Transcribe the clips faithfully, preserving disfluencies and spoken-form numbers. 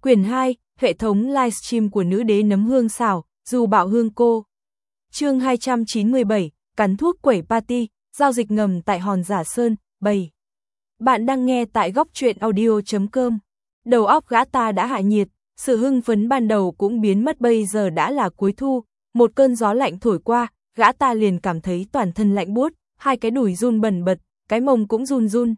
Quyển hai, hệ thống livestream của nữ đế nấm hương xào, dù bạo hương cô. Chương hai trăm chín mươi bảy, cắn thuốc quẩy party, giao dịch ngầm tại Hòn Giả Sơn, bảy. Bạn đang nghe tại góc truyện audio chấm com. Đầu óc gã ta đã hạ nhiệt, sự hưng phấn ban đầu cũng biến mất, bây giờ đã là cuối thu, một cơn gió lạnh thổi qua, gã ta liền cảm thấy toàn thân lạnh buốt, hai cái đùi run bần bật, cái mông cũng run run.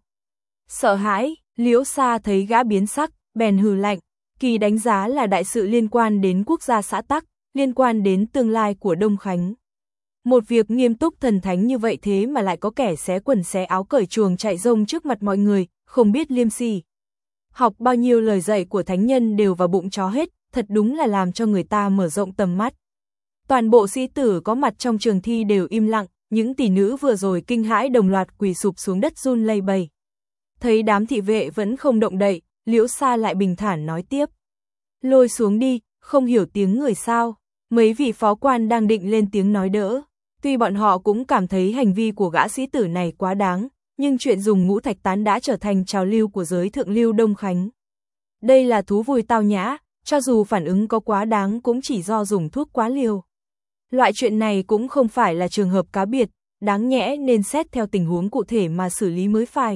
Sợ hãi, Liễu Sa thấy gã biến sắc, bèn hừ lạnh, kỳ đánh giá là đại sự liên quan đến quốc gia xã tắc, liên quan đến tương lai của Đông Khánh. Một việc nghiêm túc thần thánh như vậy thế mà lại có kẻ xé quần xé áo cởi chuồng chạy rông trước mặt mọi người, không biết liêm sỉ. Học bao nhiêu lời dạy của thánh nhân đều vào bụng chó hết, thật đúng là làm cho người ta mở rộng tầm mắt. Toàn bộ sĩ tử có mặt trong trường thi đều im lặng, những tỷ nữ vừa rồi kinh hãi đồng loạt quỳ sụp xuống đất run lẩy bẩy. Thấy đám thị vệ vẫn không động đậy, Liễu Sa lại bình thản nói tiếp. Lôi xuống đi, không hiểu tiếng người sao. Mấy vị phó quan đang định lên tiếng nói đỡ. Tuy bọn họ cũng cảm thấy hành vi của gã sĩ tử này quá đáng, nhưng chuyện dùng ngũ thạch tán đã trở thành trào lưu của giới thượng lưu Đông Khánh. Đây là thú vui tao nhã, cho dù phản ứng có quá đáng cũng chỉ do dùng thuốc quá liều. Loại chuyện này cũng không phải là trường hợp cá biệt, đáng nhẽ nên xét theo tình huống cụ thể mà xử lý mới phải.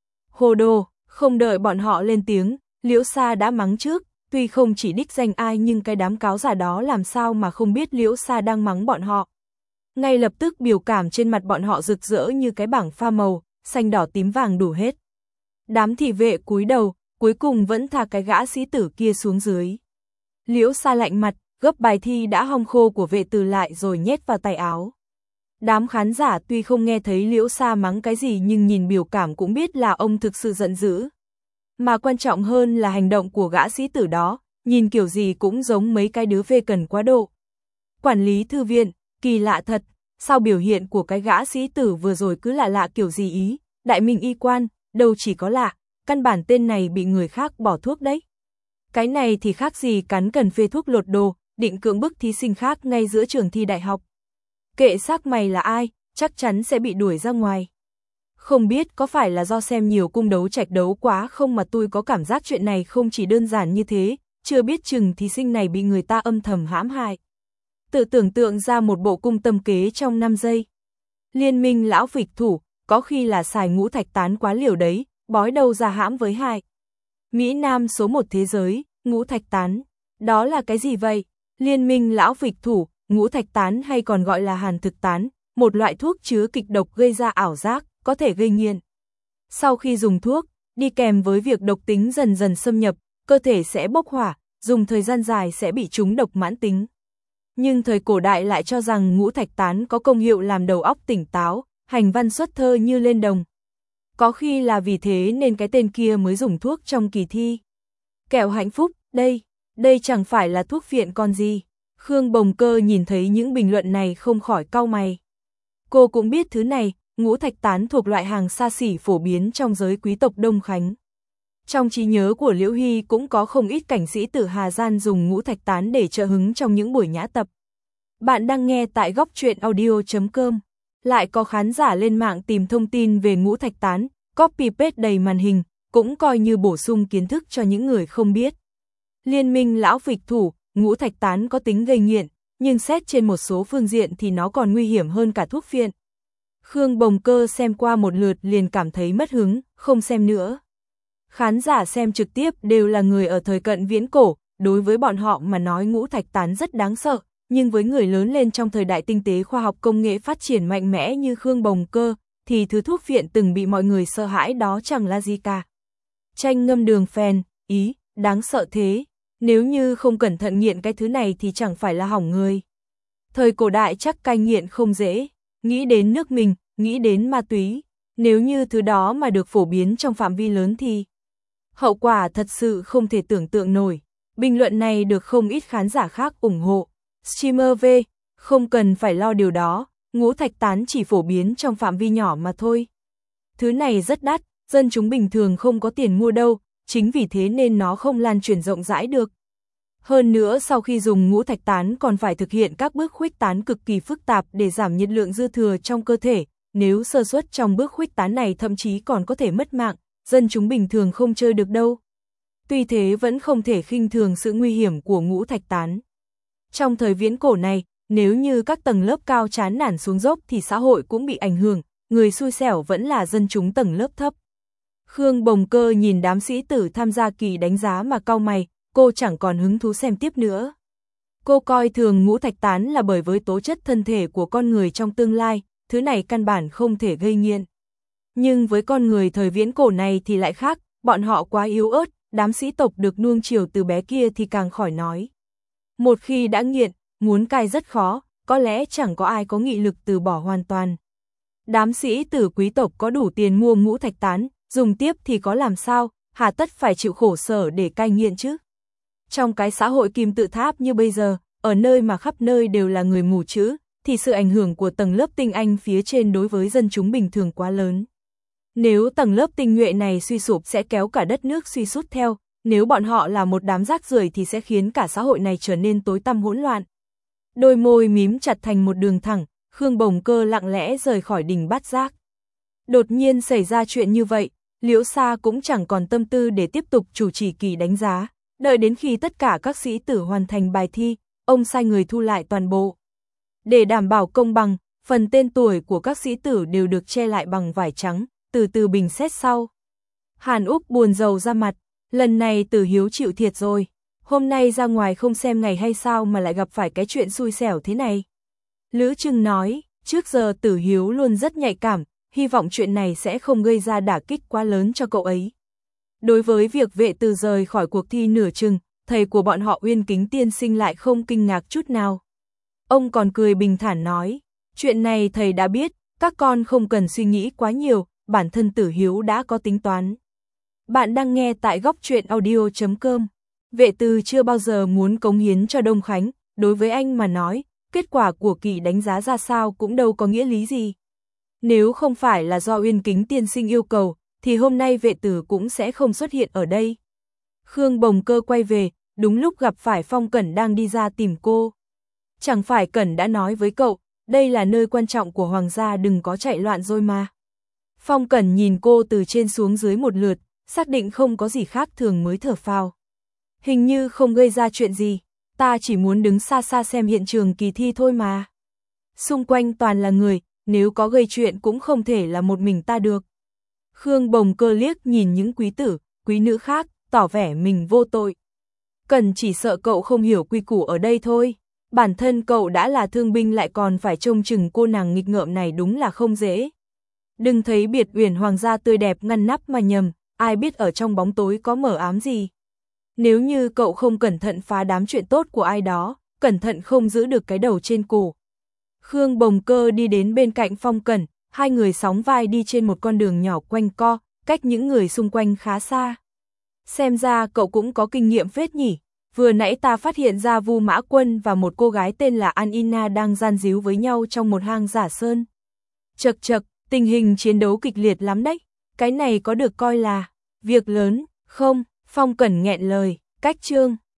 Hồ đồ, không đợi bọn họ lên tiếng, Liễu Sa đã mắng trước, tuy không chỉ đích danh ai nhưng cái đám cáo giả đó làm sao mà không biết Liễu Sa đang mắng bọn họ. Ngay lập tức biểu cảm trên mặt bọn họ rực rỡ như cái bảng pha màu, xanh đỏ tím vàng đủ hết. Đám thị vệ cúi đầu, cuối cùng vẫn thả cái gã sĩ tử kia xuống dưới. Liễu Sa lạnh mặt, gấp bài thi đã hong khô của vệ từ lại rồi nhét vào tay áo. Đám khán giả tuy không nghe thấy Liễu Sa mắng cái gì nhưng nhìn biểu cảm cũng biết là ông thực sự giận dữ. Mà quan trọng hơn là hành động của gã sĩ tử đó, nhìn kiểu gì cũng giống mấy cái đứa phê cần quá độ. Quản lý thư viện, kỳ lạ thật, sao biểu hiện của cái gã sĩ tử vừa rồi cứ lạ lạ kiểu gì ý, đại minh y quan, đâu chỉ có lạ, căn bản tên này bị người khác bỏ thuốc đấy. Cái này thì khác gì cắn cần phê thuốc lột đồ, định cưỡng bức thí sinh khác ngay giữa trường thi đại học. Kệ xác mày là ai, chắc chắn sẽ bị đuổi ra ngoài. Không biết có phải là do xem nhiều cung đấu trạch đấu quá không mà tôi có cảm giác chuyện này không chỉ đơn giản như thế, chưa biết chừng thí sinh này bị người ta âm thầm hãm hại. Tự tưởng tượng ra một bộ cung tâm kế trong năm giây. Liên minh lão phịch thủ, có khi là xài ngũ thạch tán quá liều đấy, bói đâu ra hãm với hại. Mỹ Nam số một thế giới, ngũ thạch tán. Đó là cái gì vậy? Liên minh lão phịch thủ, ngũ thạch tán hay còn gọi là hàn thực tán, một loại thuốc chứa kịch độc gây ra ảo giác, có thể gây nghiện. Sau khi dùng thuốc, đi kèm với việc độc tính dần dần xâm nhập, cơ thể sẽ bốc hỏa, dùng thời gian dài sẽ bị trúng độc mãn tính. Nhưng thời cổ đại lại cho rằng ngũ thạch tán có công hiệu làm đầu óc tỉnh táo, hành văn xuất thơ như lên đồng. Có khi là vì thế nên cái tên kia mới dùng thuốc trong kỳ thi. Kẹo hạnh phúc, đây, đây chẳng phải là thuốc phiện còn gì. Khương Bồng Cơ nhìn thấy những bình luận này không khỏi cau mày. Cô cũng biết thứ này, ngũ thạch tán thuộc loại hàng xa xỉ phổ biến trong giới quý tộc Đông Khánh. Trong trí nhớ của Liễu Hy cũng có không ít cảnh sĩ tử Hà Gian dùng ngũ thạch tán để trợ hứng trong những buổi nhã tập. Bạn đang nghe tại góc truyện audio chấm com. Lại có khán giả lên mạng tìm thông tin về ngũ thạch tán, copy paste đầy màn hình, cũng coi như bổ sung kiến thức cho những người không biết. Liên minh lão phịch thủ, ngũ thạch tán có tính gây nghiện, nhưng xét trên một số phương diện thì nó còn nguy hiểm hơn cả thuốc phiện. Khương Bồng Cơ xem qua một lượt liền cảm thấy mất hứng, không xem nữa. Khán giả xem trực tiếp đều là người ở thời cận viễn cổ, đối với bọn họ mà nói ngũ thạch tán rất đáng sợ, nhưng với người lớn lên trong thời đại tinh tế khoa học công nghệ phát triển mạnh mẽ như Khương Bồng Cơ, thì thứ thuốc phiện từng bị mọi người sợ hãi đó chẳng là gì cả. Chanh ngâm đường phèn, ý, đáng sợ thế, nếu như không cẩn thận nghiện cái thứ này thì chẳng phải là hỏng người. Thời cổ đại chắc cai nghiện không dễ, nghĩ đến nước mình, nghĩ đến ma túy, nếu như thứ đó mà được phổ biến trong phạm vi lớn thì hậu quả thật sự không thể tưởng tượng nổi. Bình luận này được không ít khán giả khác ủng hộ. Streamer V, không cần phải lo điều đó, ngũ thạch tán chỉ phổ biến trong phạm vi nhỏ mà thôi. Thứ này rất đắt, dân chúng bình thường không có tiền mua đâu, chính vì thế nên nó không lan truyền rộng rãi được. Hơn nữa sau khi dùng ngũ thạch tán còn phải thực hiện các bước khuếch tán cực kỳ phức tạp để giảm nhiệt lượng dư thừa trong cơ thể, nếu sơ suất trong bước khuếch tán này thậm chí còn có thể mất mạng, dân chúng bình thường không chơi được đâu. Tuy thế vẫn không thể khinh thường sự nguy hiểm của ngũ thạch tán. Trong thời viễn cổ này, nếu như các tầng lớp cao chán nản xuống dốc thì xã hội cũng bị ảnh hưởng, người xui xẻo vẫn là dân chúng tầng lớp thấp. Khương Bồng Cơ nhìn đám sĩ tử tham gia kỳ đánh giá mà cau mày, cô chẳng còn hứng thú xem tiếp nữa. Cô coi thường ngũ thạch tán là bởi với tố chất thân thể của con người trong tương lai, thứ này căn bản không thể gây nghiện. Nhưng với con người thời viễn cổ này thì lại khác, bọn họ quá yếu ớt, đám sĩ tộc được nuông chiều từ bé kia thì càng khỏi nói. Một khi đã nghiện, muốn cai rất khó, có lẽ chẳng có ai có nghị lực từ bỏ hoàn toàn. Đám sĩ tử quý tộc có đủ tiền mua ngũ thạch tán, dùng tiếp thì có làm sao, hà tất phải chịu khổ sở để cai nghiện chứ. Trong cái xã hội kim tự tháp như bây giờ, ở nơi mà khắp nơi đều là người mù chữ, thì sự ảnh hưởng của tầng lớp tinh anh phía trên đối với dân chúng bình thường quá lớn. Nếu tầng lớp tinh nhuệ này suy sụp sẽ kéo cả đất nước suy sút theo, nếu bọn họ là một đám rác rưởi thì sẽ khiến cả xã hội này trở nên tối tăm hỗn loạn. Đôi môi mím chặt thành một đường thẳng, Khương Bồng Cơ lặng lẽ rời khỏi đỉnh Bát Giác. Đột nhiên xảy ra chuyện như vậy, Liễu Sa cũng chẳng còn tâm tư để tiếp tục chủ trì kỳ đánh giá, đợi đến khi tất cả các sĩ tử hoàn thành bài thi, ông sai người thu lại toàn bộ. Để đảm bảo công bằng, phần tên tuổi của các sĩ tử đều được che lại bằng vải trắng, từ từ bình xét sau. Hàn Úc buồn rầu ra mặt, lần này Tử Hiếu chịu thiệt rồi, hôm nay ra ngoài không xem ngày hay sao mà lại gặp phải cái chuyện xui xẻo thế này. Lữ Trưng nói, trước giờ Tử Hiếu luôn rất nhạy cảm, hy vọng chuyện này sẽ không gây ra đả kích quá lớn cho cậu ấy. Đối với việc Vệ Từ rời khỏi cuộc thi nửa chừng, thầy của bọn họ Uyên Kính tiên sinh lại không kinh ngạc chút nào. Ông còn cười bình thản nói, chuyện này thầy đã biết, các con không cần suy nghĩ quá nhiều, bản thân Tử Hiếu đã có tính toán. Bạn đang nghe tại góc truyện audio chấm com. Vệ Từ chưa bao giờ muốn cống hiến cho Đông Khánh, đối với anh mà nói, kết quả của kỳ đánh giá ra sao cũng đâu có nghĩa lý gì. Nếu không phải là do Uyên Kính tiên sinh yêu cầu, thì hôm nay Vệ Tử cũng sẽ không xuất hiện ở đây. Khương Bồng Cơ quay về, đúng lúc gặp phải Phong Cẩn đang đi ra tìm cô. Chẳng phải Cẩn đã nói với cậu, đây là nơi quan trọng của hoàng gia, đừng có chạy loạn rồi mà. Phong Cẩn nhìn cô từ trên xuống dưới một lượt, xác định không có gì khác thường mới thở phào. Hình như không gây ra chuyện gì, ta chỉ muốn đứng xa xa xem hiện trường kỳ thi thôi mà. Xung quanh toàn là người, nếu có gây chuyện cũng không thể là một mình ta được. Khương Bồng Cơ liếc nhìn những quý tử, quý nữ khác, tỏ vẻ mình vô tội. Cần chỉ sợ cậu không hiểu quy củ ở đây thôi. Bản thân cậu đã là thương binh lại còn phải trông chừng cô nàng nghịch ngợm này đúng là không dễ. Đừng thấy biệt uyển hoàng gia tươi đẹp ngăn nắp mà nhầm, ai biết ở trong bóng tối có mở ám gì. Nếu như cậu không cẩn thận phá đám chuyện tốt của ai đó, cẩn thận không giữ được cái đầu trên cổ. Khương Bồng Cơ đi đến bên cạnh Phong Cẩn, hai người sóng vai đi trên một con đường nhỏ quanh co, cách những người xung quanh khá xa. Xem ra cậu cũng có kinh nghiệm phết nhỉ, vừa nãy ta phát hiện ra Vu Mã Quân và một cô gái tên là An Ina đang gian díu với nhau trong một hang giả sơn. Chật chật, tình hình chiến đấu kịch liệt lắm đấy, cái này có được coi là việc lớn, không? Phong Cẩn nghẹn lời, cách chương.